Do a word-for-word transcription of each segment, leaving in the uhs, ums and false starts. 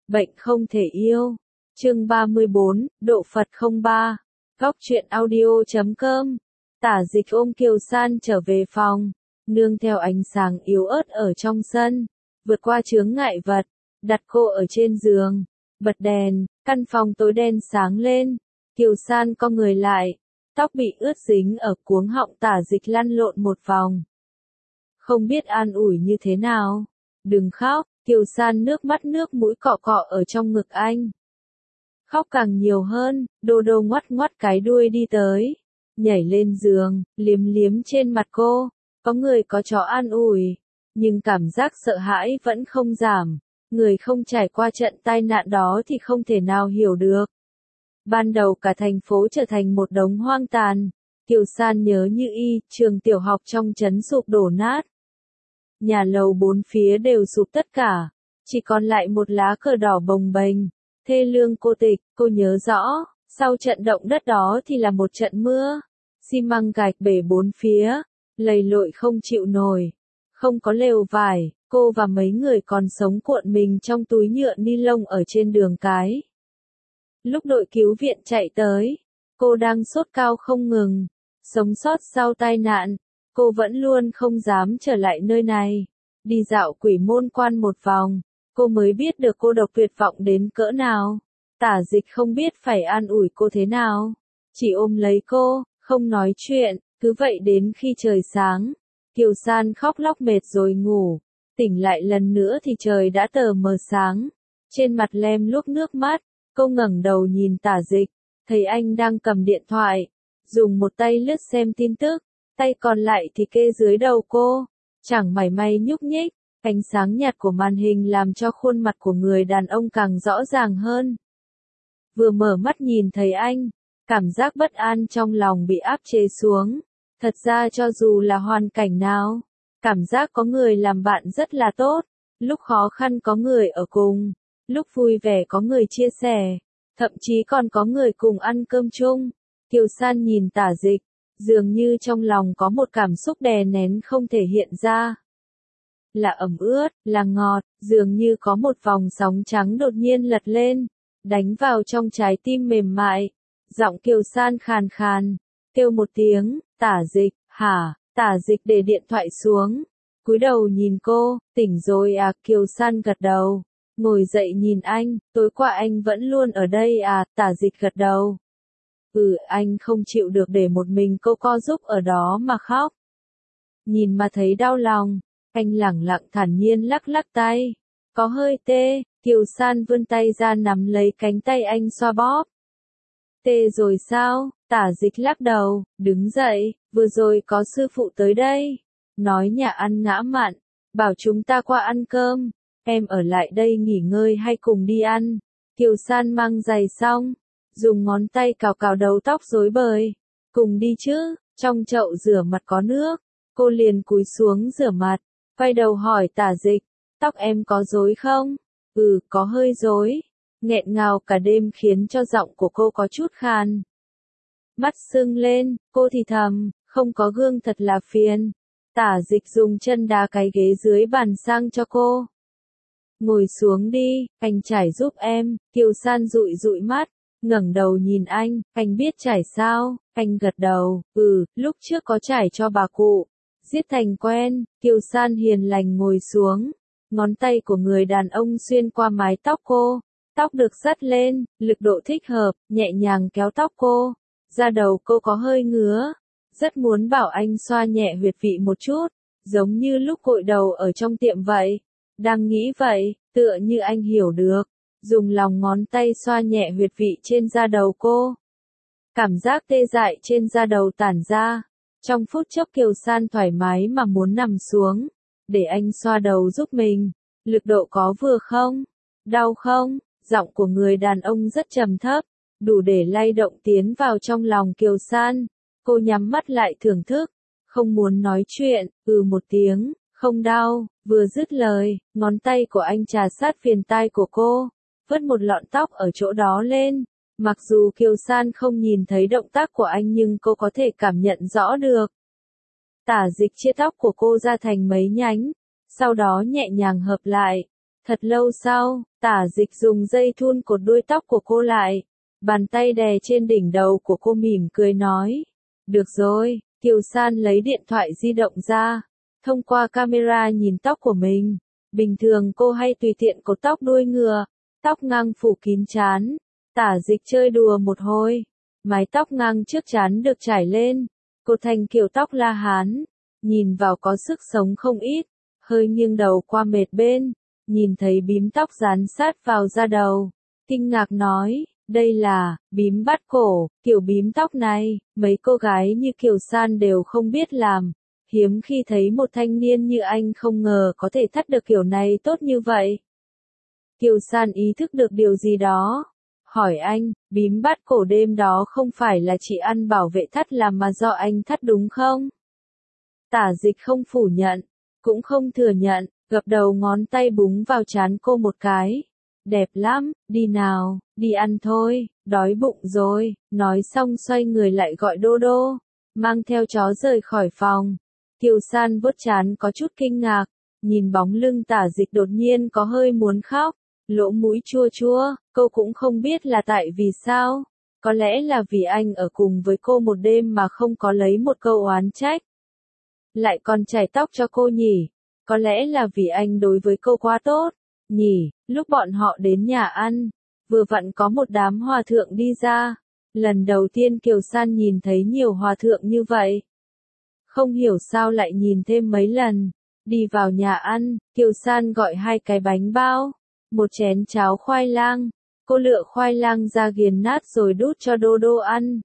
Bệnh không thể yêu. Chương ba mươi bốn, Độ Phật không ba. Góc truyện audio chấm com. Tả Dịch ôm Kiều San trở về phòng, nương theo ánh sáng yếu ớt ở trong sân, vượt qua chướng ngại vật, đặt cô ở trên giường, bật đèn, căn phòng tối đen sáng lên. Kiều San co người lại, tóc bị ướt dính ở cuống họng Tả Dịch lăn lộn một vòng. Không biết an ủi như thế nào. Đừng khóc, Kiều San nước mắt nước mũi cọ cọ ở trong ngực anh. Khóc càng nhiều hơn, Đô Đô ngoắt ngoắt cái đuôi đi tới, nhảy lên giường, liếm liếm trên mặt cô. Có người có chó an ủi, nhưng cảm giác sợ hãi vẫn không giảm. Người không trải qua trận tai nạn đó thì không thể nào hiểu được. Ban đầu cả thành phố trở thành một đống hoang tàn. Kiều San nhớ như y, trường tiểu học trong trấn sụp đổ nát. Nhà lầu bốn phía đều sụp tất cả, chỉ còn lại một lá cờ đỏ bồng bềnh, thê lương cô tịch. Cô nhớ rõ, sau trận động đất đó thì là một trận mưa, xi măng gạch bể bốn phía, lầy lội không chịu nổi, không có lều vải, cô và mấy người còn sống cuộn mình trong túi nhựa ni lông ở trên đường cái. Lúc đội cứu viện chạy tới, cô đang sốt cao không ngừng, sống sót sau tai nạn. Cô vẫn luôn không dám trở lại nơi này. Đi dạo Quỷ Môn Quan một vòng, cô mới biết được cô độc tuyệt vọng đến cỡ nào. Tả Dịch không biết phải an ủi cô thế nào, chỉ ôm lấy cô, không nói chuyện, cứ vậy đến khi trời sáng. Kiều San khóc lóc mệt rồi ngủ, tỉnh lại lần nữa thì trời đã tờ mờ sáng. Trên mặt lem luốc nước mắt, cô ngẩng đầu nhìn Tả Dịch, thấy anh đang cầm điện thoại, dùng một tay lướt xem tin tức. Tay còn lại thì kê dưới đầu cô, chẳng mảy may nhúc nhích. Ánh sáng nhạt của màn hình làm cho khuôn mặt của người đàn ông càng rõ ràng hơn. Vừa mở mắt nhìn thấy anh, cảm giác bất an trong lòng bị áp chế xuống. Thật ra cho dù là hoàn cảnh nào, cảm giác có người làm bạn rất là tốt. Lúc khó khăn có người ở cùng, lúc vui vẻ có người chia sẻ, thậm chí còn có người cùng ăn cơm chung. Kiều San nhìn Tả Dịch, dường như trong lòng có một cảm xúc đè nén không thể hiện ra. Là ẩm ướt, là ngọt, dường như có một vòng sóng trắng đột nhiên lật lên, đánh vào trong trái tim mềm mại. Giọng Kiều San khàn khàn, kêu một tiếng, Tả Dịch, hả? Tả Dịch để điện thoại xuống, cúi đầu nhìn cô, tỉnh rồi à? Kiều San gật đầu, ngồi dậy nhìn anh, tối qua anh vẫn luôn ở đây à? Tả Dịch gật đầu. Ừ, anh không chịu được để một mình cô co giúp ở đó mà khóc. Nhìn mà thấy đau lòng, anh lẳng lặng thản nhiên lắc lắc tay. Có hơi tê, Kiều San vươn tay ra nắm lấy cánh tay anh xoa bóp. Tê rồi sao? Tả Dịch lắc đầu, đứng dậy, vừa rồi có sư phụ tới đây. Nói nhà ăn ngã mạn, bảo chúng ta qua ăn cơm. Em ở lại đây nghỉ ngơi hay cùng đi ăn? Kiều San mang giày xong, dùng ngón tay cào cào đầu tóc rối bời. Cùng đi chứ, trong chậu rửa mặt có nước. Cô liền cúi xuống rửa mặt, quay đầu hỏi Tả Dịch, tóc em có rối không? Ừ, có hơi rối. Nghẹn ngào cả đêm khiến cho giọng của cô có chút khàn. Mắt sưng lên, cô thì thầm, không có gương thật là phiền. Tả Dịch dùng chân đá cái ghế dưới bàn sang cho cô. Ngồi xuống đi, anh trải giúp em. Kiều San dụi dụi mắt, ngẩng đầu nhìn anh, anh biết trải sao? Anh gật đầu, ừ, lúc trước có trải cho bà cụ. Giết thành quen. Kiều San hiền lành ngồi xuống, ngón tay của người đàn ông xuyên qua mái tóc cô. Tóc được dắt lên, lực độ thích hợp, nhẹ nhàng kéo tóc cô. Da đầu cô có hơi ngứa, rất muốn bảo anh xoa nhẹ huyệt vị một chút, giống như lúc gội đầu ở trong tiệm vậy. Đang nghĩ vậy, tựa như anh hiểu được, dùng lòng ngón tay xoa nhẹ huyệt vị trên da đầu cô. Cảm giác tê dại trên da đầu tản ra. Trong phút chốc Kiều San thoải mái mà muốn nằm xuống, để anh xoa đầu giúp mình. Lực độ có vừa không? Đau không? Giọng của người đàn ông rất trầm thấp, đủ để lay động tiến vào trong lòng Kiều San. Cô nhắm mắt lại thưởng thức, không muốn nói chuyện, ừ một tiếng, không đau. Vừa dứt lời, ngón tay của anh trà sát viền tai của cô, vớt một lọn tóc ở chỗ đó lên. Mặc dù Kiều San không nhìn thấy động tác của anh nhưng cô có thể cảm nhận rõ được. Tả Dịch chia tóc của cô ra thành mấy nhánh, sau đó nhẹ nhàng hợp lại, Thật lâu sau, Tả Dịch dùng dây thun cột đuôi tóc của cô lại, bàn tay đè trên đỉnh đầu của cô mỉm cười nói. Được rồi, Kiều San lấy điện thoại di động ra, thông qua camera nhìn tóc của mình. Bình thường cô hay tùy tiện cột tóc đuôi ngựa, tóc ngang phủ kín trán. Tả Dịch chơi đùa một hồi, mái tóc ngang trước trán được trải lên, cột thành kiểu tóc La Hán, nhìn vào có sức sống không ít, hơi nghiêng đầu qua mệt bên, nhìn thấy bím tóc dán sát vào da đầu, kinh ngạc nói, đây là bím bát cổ, kiểu bím tóc này, mấy cô gái như Kiều San đều không biết làm, hiếm khi thấy một thanh niên như anh không ngờ có thể thắt được kiểu này tốt như vậy. Kiều San ý thức được điều gì đó, hỏi anh, bím bát cổ đêm đó không phải là chị ăn bảo vệ thắt làm mà do anh thắt đúng không? Tả Dịch không phủ nhận, cũng không thừa nhận, gập đầu ngón tay búng vào trán cô một cái. Đẹp lắm, đi nào, đi ăn thôi, đói bụng rồi, nói xong xoay người lại gọi Đô Đô, mang theo chó rời khỏi phòng. Kiều San vuốt trán có chút kinh ngạc, nhìn bóng lưng Tả Dịch đột nhiên có hơi muốn khóc, lỗ mũi chua chua, cô cũng không biết là tại vì sao, có lẽ là vì anh ở cùng với cô một đêm mà không có lấy một câu oán trách. Lại còn chải tóc cho cô nhỉ, có lẽ là vì anh đối với cô quá tốt, nhỉ. Lúc bọn họ đến nhà ăn, vừa vặn có một đám hòa thượng đi ra, lần đầu tiên Kiều San nhìn thấy nhiều hòa thượng như vậy. Không hiểu sao lại nhìn thêm mấy lần, đi vào nhà ăn, Kiều San gọi hai cái bánh bao, một chén cháo khoai lang, cô lựa khoai lang ra nghiền nát rồi đút cho Đô Đô ăn.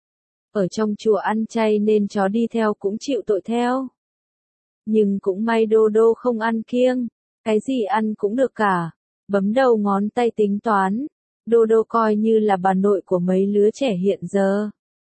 Ở trong chùa ăn chay nên chó đi theo cũng chịu tội theo. Nhưng cũng may Đô Đô không ăn kiêng, cái gì ăn cũng được cả, bấm đầu ngón tay tính toán. Đô Đô coi như là bà nội của mấy lứa trẻ hiện giờ.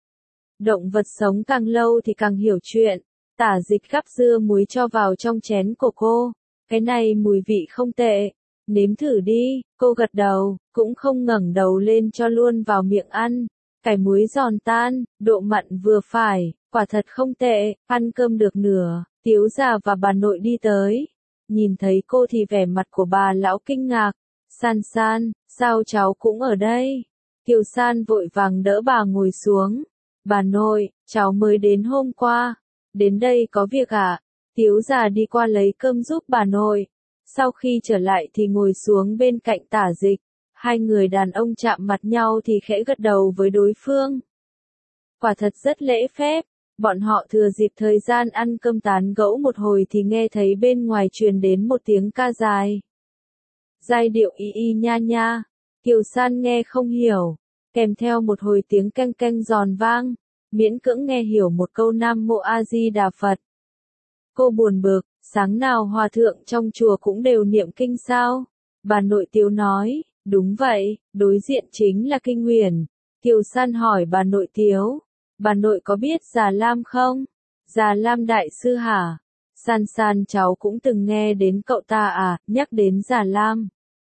Động vật sống càng lâu thì càng hiểu chuyện, Tả Dịch gắp dưa muối cho vào trong chén của cô, cái này mùi vị không tệ, nếm thử đi, cô gật đầu, cũng không ngẩng đầu lên cho luôn vào miệng ăn, cải muối giòn tan, độ mặn vừa phải, quả thật không tệ, ăn cơm được nửa, Tiếu già và bà nội đi tới, nhìn thấy cô thì vẻ mặt của bà lão kinh ngạc, San San, sao cháu cũng ở đây? Kiều San vội vàng đỡ bà ngồi xuống, bà nội, cháu mới đến hôm qua, đến đây có việc à? Tiếu già đi qua lấy cơm giúp bà nội, sau khi trở lại thì ngồi xuống bên cạnh Tả Dịch, hai người đàn ông chạm mặt nhau thì khẽ gật đầu với đối phương. Quả thật rất lễ phép, bọn họ thừa dịp thời gian ăn cơm tán gẫu một hồi thì nghe thấy bên ngoài truyền đến một tiếng ca dài. Giai điệu y y nha nha, Kiều San nghe không hiểu, kèm theo một hồi tiếng canh canh giòn vang, miễn cưỡng nghe hiểu một câu Nam Mô A Di Đà Phật. Cô buồn bực, sáng nào hòa thượng trong chùa cũng đều niệm kinh sao? Bà nội Tiếu nói, đúng vậy, đối diện chính là Kinh Nguyền. Kiều San hỏi bà nội Tiếu, bà nội có biết Già Lam không? Già Lam đại sư hả? San San cháu cũng từng nghe đến cậu ta à, nhắc đến Già Lam.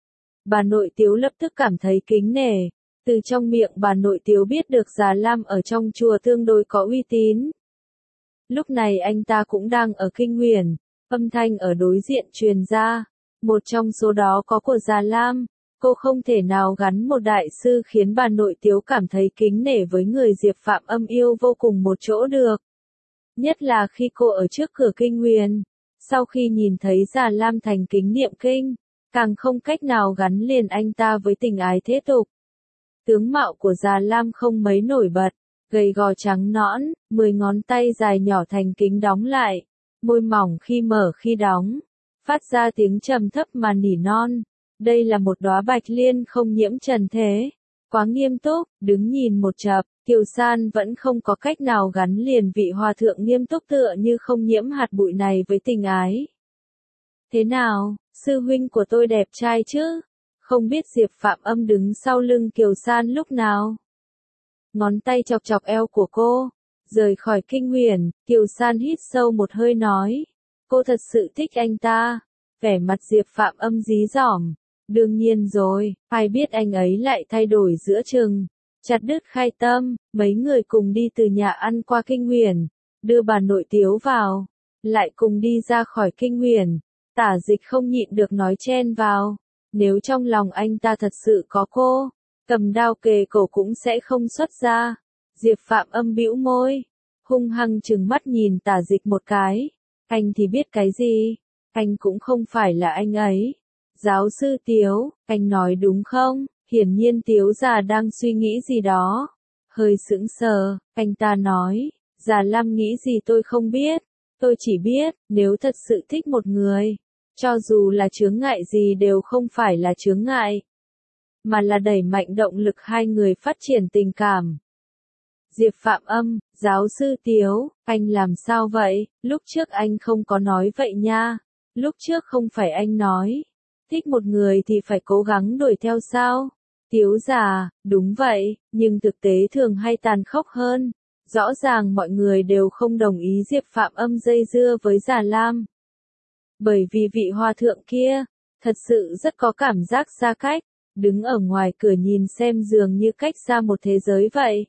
Bà nội Tiếu lập tức cảm thấy kính nể, từ trong miệng bà nội Tiếu biết được Già Lam ở trong chùa tương đối có uy tín. Lúc này anh ta cũng đang ở Kinh Nguyền, âm thanh ở đối diện truyền ra, một trong số đó có của Già Lam, cô không thể nào gắn một đại sư khiến bà nội Tiếu cảm thấy kính nể với người Diệp Phạm Âm yêu vô cùng một chỗ được. Nhất là khi cô ở trước cửa Kinh Nguyền, sau khi nhìn thấy Già Lam thành kính niệm kinh, càng không cách nào gắn liền anh ta với tình ái thế tục. Tướng mạo của Già Lam không mấy nổi bật, gầy gò trắng nõn, mười ngón tay dài nhỏ thành kính đóng lại, môi mỏng khi mở khi đóng, phát ra tiếng trầm thấp mà nỉ non. Đây là một đóa bạch liên không nhiễm trần thế, quá nghiêm túc, đứng nhìn một chập, Kiều San vẫn không có cách nào gắn liền vị hòa thượng nghiêm túc tựa như không nhiễm hạt bụi này với tình ái. Thế nào, sư huynh của tôi đẹp trai chứ? Không biết Diệp Phạm Âm đứng sau lưng Kiều San lúc nào. Ngón tay chọc chọc eo của cô, rời khỏi Kinh Nguyền, Kiều San hít sâu một hơi nói. Cô thật sự thích anh ta. Vẻ mặt Diệp Phạm Âm dí dỏm. Đương nhiên rồi, ai biết anh ấy lại thay đổi giữa chừng. Chặt đứt khai tâm, mấy người cùng đi từ nhà ăn qua Kinh Nguyền, đưa bà nội Tiếu vào, lại cùng đi ra khỏi Kinh Nguyền. Tả Dịch không nhịn được nói chen vào. Nếu trong lòng anh ta thật sự có cô, cầm đao kề cổ cũng sẽ không xuất ra. Diệp Phạm Âm bĩu môi, hung hăng trừng mắt nhìn Tả Dịch một cái. Anh thì biết cái gì? Anh cũng không phải là anh ấy. Giáo sư Tiếu, anh nói đúng không? Hiển nhiên Tiếu già đang suy nghĩ gì đó. Hơi sững sờ, anh ta nói, Già Lam nghĩ gì tôi không biết. Tôi chỉ biết, nếu thật sự thích một người, cho dù là chướng ngại gì đều không phải là chướng ngại, mà là đẩy mạnh động lực hai người phát triển tình cảm. Diệp Phạm Âm, giáo sư Tiếu, anh làm sao vậy? Lúc trước anh không có nói vậy nha. Lúc trước không phải anh nói, thích một người thì phải cố gắng đuổi theo sao? Tiếu già, đúng vậy, nhưng thực tế thường hay tàn khốc hơn. Rõ ràng mọi người đều không đồng ý Diệp Phạm Âm dây dưa với Già Lam. Bởi vì vị hòa thượng kia, thật sự rất có cảm giác xa cách, đứng ở ngoài cửa nhìn xem dường như cách xa một thế giới vậy.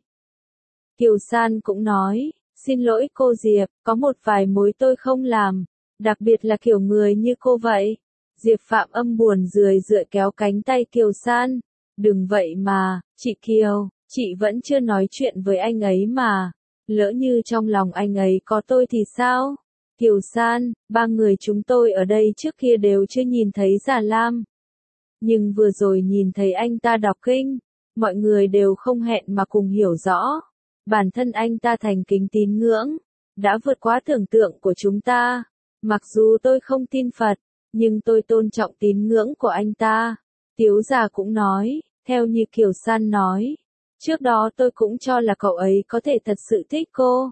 Kiều San cũng nói, xin lỗi cô Diệp, có một vài mối tôi không làm, đặc biệt là kiểu người như cô vậy. Diệp Phạm Âm buồn rười rượi kéo cánh tay Kiều San, đừng vậy mà, chị Kiều, chị vẫn chưa nói chuyện với anh ấy mà, lỡ như trong lòng anh ấy có tôi thì sao? Kiều San, ba người chúng tôi ở đây trước kia đều chưa nhìn thấy Già Lam. Nhưng vừa rồi nhìn thấy anh ta đọc kinh, mọi người đều không hẹn mà cùng hiểu rõ. Bản thân anh ta thành kính tín ngưỡng, đã vượt quá tưởng tượng của chúng ta. Mặc dù tôi không tin Phật, nhưng tôi tôn trọng tín ngưỡng của anh ta. Tiếu già cũng nói, theo như Kiều San nói, trước đó tôi cũng cho là cậu ấy có thể thật sự thích cô.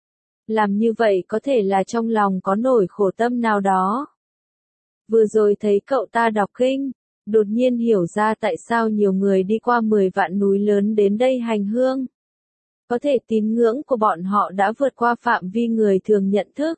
Làm như vậy có thể là trong lòng có nổi khổ tâm nào đó. Vừa rồi thấy cậu ta đọc kinh, đột nhiên hiểu ra tại sao nhiều người đi qua mười vạn núi lớn đến đây hành hương. Có thể tín ngưỡng của bọn họ đã vượt qua phạm vi người thường nhận thức.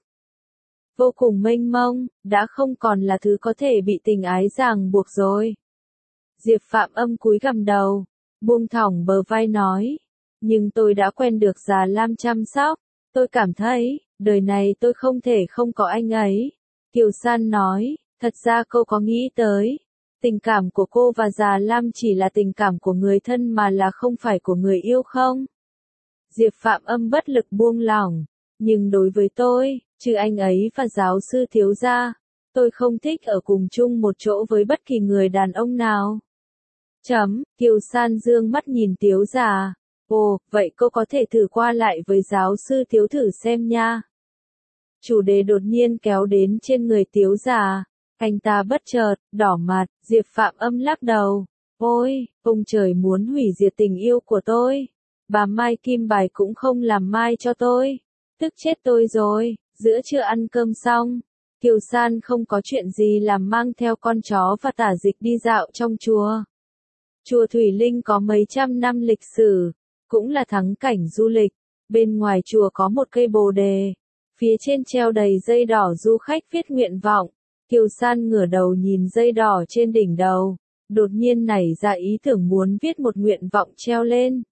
Vô cùng mênh mông, đã không còn là thứ có thể bị tình ái ràng buộc rồi. Diệp Phạm Âm cúi gằm đầu, buông thõng bờ vai nói, nhưng tôi đã quen được Già Lam chăm sóc, tôi cảm thấy, đời này tôi không thể không có anh ấy. Kiều San nói, thật ra cô có nghĩ tới, tình cảm của cô và Già Lam chỉ là tình cảm của người thân mà là không phải của người yêu không? Diệp Phạm Âm bất lực buông lỏng, nhưng đối với tôi, trừ anh ấy và giáo sư Thiếu gia, tôi không thích ở cùng chung một chỗ với bất kỳ người đàn ông nào. Chấm, Kiều San dương mắt nhìn Tiếu già. Ồ, vậy cô có thể thử qua lại với giáo sư Tiếu thử xem nha. Chủ đề đột nhiên kéo đến trên người Tiếu già. Anh ta bất chợt, đỏ mặt, Diệp Phạm Âm lắc đầu. Ôi, ông trời muốn hủy diệt tình yêu của tôi. Bà Mai Kim Bài cũng không làm mai cho tôi. Tức chết tôi rồi, giữa trưa ăn cơm xong. Kiều San không có chuyện gì làm mang theo con chó và Tả Dịch đi dạo trong chùa. Chùa Thủy Linh có mấy trăm năm lịch sử, cũng là thắng cảnh du lịch. Bên ngoài chùa có một cây bồ đề, phía trên treo đầy dây đỏ du khách viết nguyện vọng. Kiều San ngửa đầu nhìn dây đỏ trên đỉnh đầu, đột nhiên nảy ra ý tưởng muốn viết một nguyện vọng treo lên.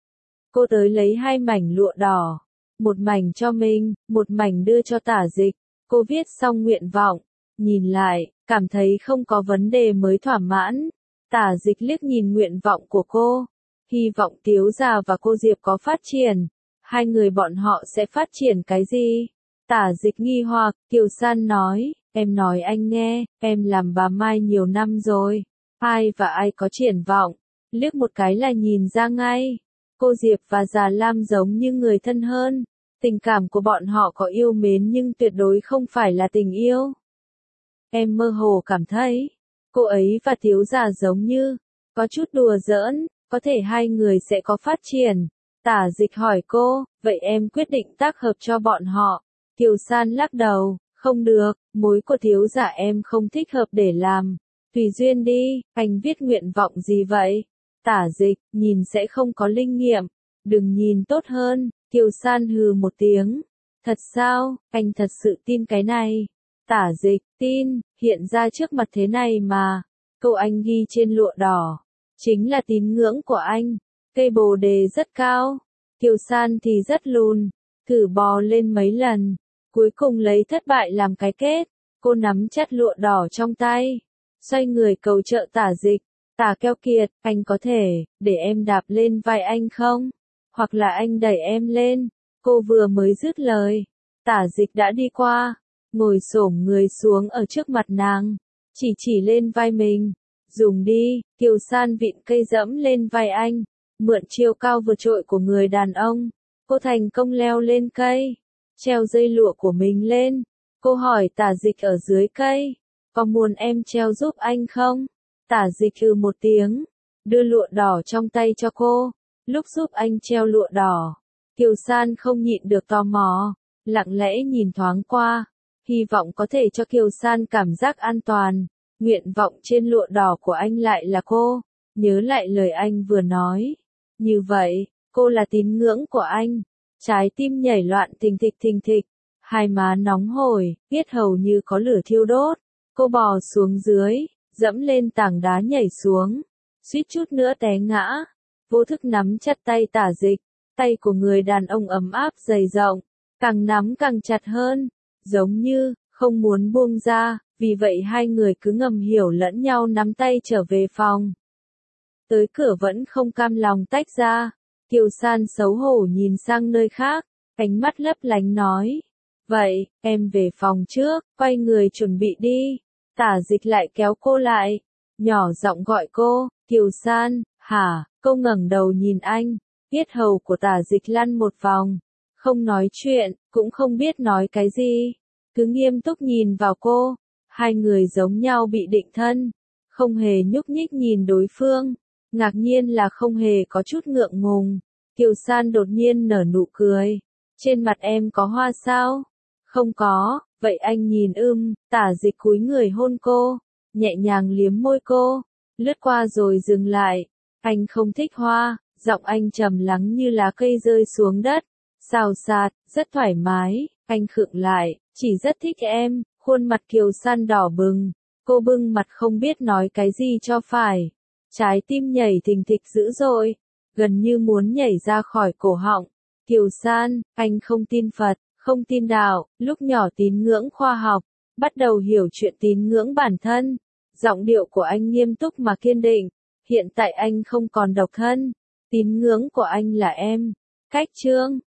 Cô tới lấy hai mảnh lụa đỏ, một mảnh cho mình, một mảnh đưa cho Tả Dịch. Cô viết xong nguyện vọng, nhìn lại, cảm thấy không có vấn đề mới thỏa mãn. Tả Dịch liếc nhìn nguyện vọng của cô, hy vọng Tiếu già và cô Diệp có phát triển. Hai người bọn họ sẽ phát triển cái gì? Tả Dịch nghi hoặc, Kiều San nói, em nói anh nghe, em làm bà Mai nhiều năm rồi. Ai và ai có triển vọng, liếc một cái là nhìn ra ngay. Cô Diệp và Già Lam giống như người thân hơn. Tình cảm của bọn họ có yêu mến nhưng tuyệt đối không phải là tình yêu. Em mơ hồ cảm thấy, cô ấy và Tiếu già giống như, có chút đùa giỡn, có thể hai người sẽ có phát triển. Tả Dịch hỏi cô, vậy em quyết định tác hợp cho bọn họ. Kiều San lắc đầu, không được, mối của Tiếu già em không thích hợp để làm. Tùy duyên đi, anh viết nguyện vọng gì vậy? Tả Dịch, nhìn sẽ không có linh nghiệm. Đừng nhìn tốt hơn. Kiều San hừ một tiếng. Thật sao, anh thật sự tin cái này? Tả Dịch, tin, hiện ra trước mặt thế này mà. Câu anh ghi trên lụa đỏ, chính là tín ngưỡng của anh. Cây bồ đề rất cao, Kiều San thì rất lùn, thử bò lên mấy lần, cuối cùng lấy thất bại làm cái kết. Cô nắm chặt lụa đỏ trong tay, xoay người cầu trợ Tả Dịch. Tả Keo Kiệt, anh có thể, để em đạp lên vai anh không? Hoặc là anh đẩy em lên. Cô vừa mới dứt lời, Tả Dịch đã đi qua, ngồi xổm người xuống ở trước mặt nàng, chỉ chỉ lên vai mình. Dùng đi, Kiều San vịn cây dẫm lên vai anh, mượn chiều cao vượt trội của người đàn ông. Cô thành công leo lên cây, treo dây lụa của mình lên. Cô hỏi Tả Dịch ở dưới cây, có muốn em treo giúp anh không? Tả Dịch ừ một tiếng, đưa lụa đỏ trong tay cho cô. Lúc giúp anh treo lụa đỏ, Kiều San không nhịn được tò mò, lặng lẽ nhìn thoáng qua, hy vọng có thể cho Kiều San cảm giác an toàn. Nguyện vọng trên lụa đỏ của anh lại là cô, nhớ lại lời anh vừa nói. Như vậy, cô là tín ngưỡng của anh. Trái tim nhảy loạn thình thịch thình thịch, hai má nóng hổi, yết hầu như có lửa thiêu đốt. Cô bò xuống dưới, dẫm lên tảng đá nhảy xuống, suýt chút nữa té ngã. Vô thức nắm chặt tay Tả Dịch, tay của người đàn ông ấm áp dày rộng, càng nắm càng chặt hơn, giống như không muốn buông ra, vì vậy hai người cứ ngầm hiểu lẫn nhau nắm tay trở về phòng. Tới cửa vẫn không cam lòng tách ra, Kiều San xấu hổ nhìn sang nơi khác, ánh mắt lấp lánh nói, vậy, em về phòng trước, quay người chuẩn bị đi. Tả Dịch lại kéo cô lại, nhỏ giọng gọi cô, Kiều San, hả? Cô ngẩng đầu nhìn anh, yết hầu của Tả Dịch lăn một vòng, không nói chuyện, cũng không biết nói cái gì, cứ nghiêm túc nhìn vào cô. Hai người giống nhau bị định thân, không hề nhúc nhích nhìn đối phương, ngạc nhiên là không hề có chút ngượng ngùng. Kiều San đột nhiên nở nụ cười, trên mặt em có hoa sao? Không có, vậy anh nhìn ưm. Tả Dịch cúi người hôn cô, nhẹ nhàng liếm môi cô, lướt qua rồi dừng lại. Anh không thích hoa, giọng anh trầm lắng như lá cây rơi xuống đất, xào xạc, rất thoải mái. Anh khựng lại, chỉ rất thích em. Khuôn mặt Kiều San đỏ bừng, cô bưng mặt không biết nói cái gì cho phải. Trái tim nhảy thình thịch dữ dội, gần như muốn nhảy ra khỏi cổ họng. Kiều San, anh không tin Phật, không tin đạo, lúc nhỏ tín ngưỡng khoa học, bắt đầu hiểu chuyện tín ngưỡng bản thân. Giọng điệu của anh nghiêm túc mà kiên định, hiện tại anh không còn độc thân, tín ngưỡng của anh là em. Cách chương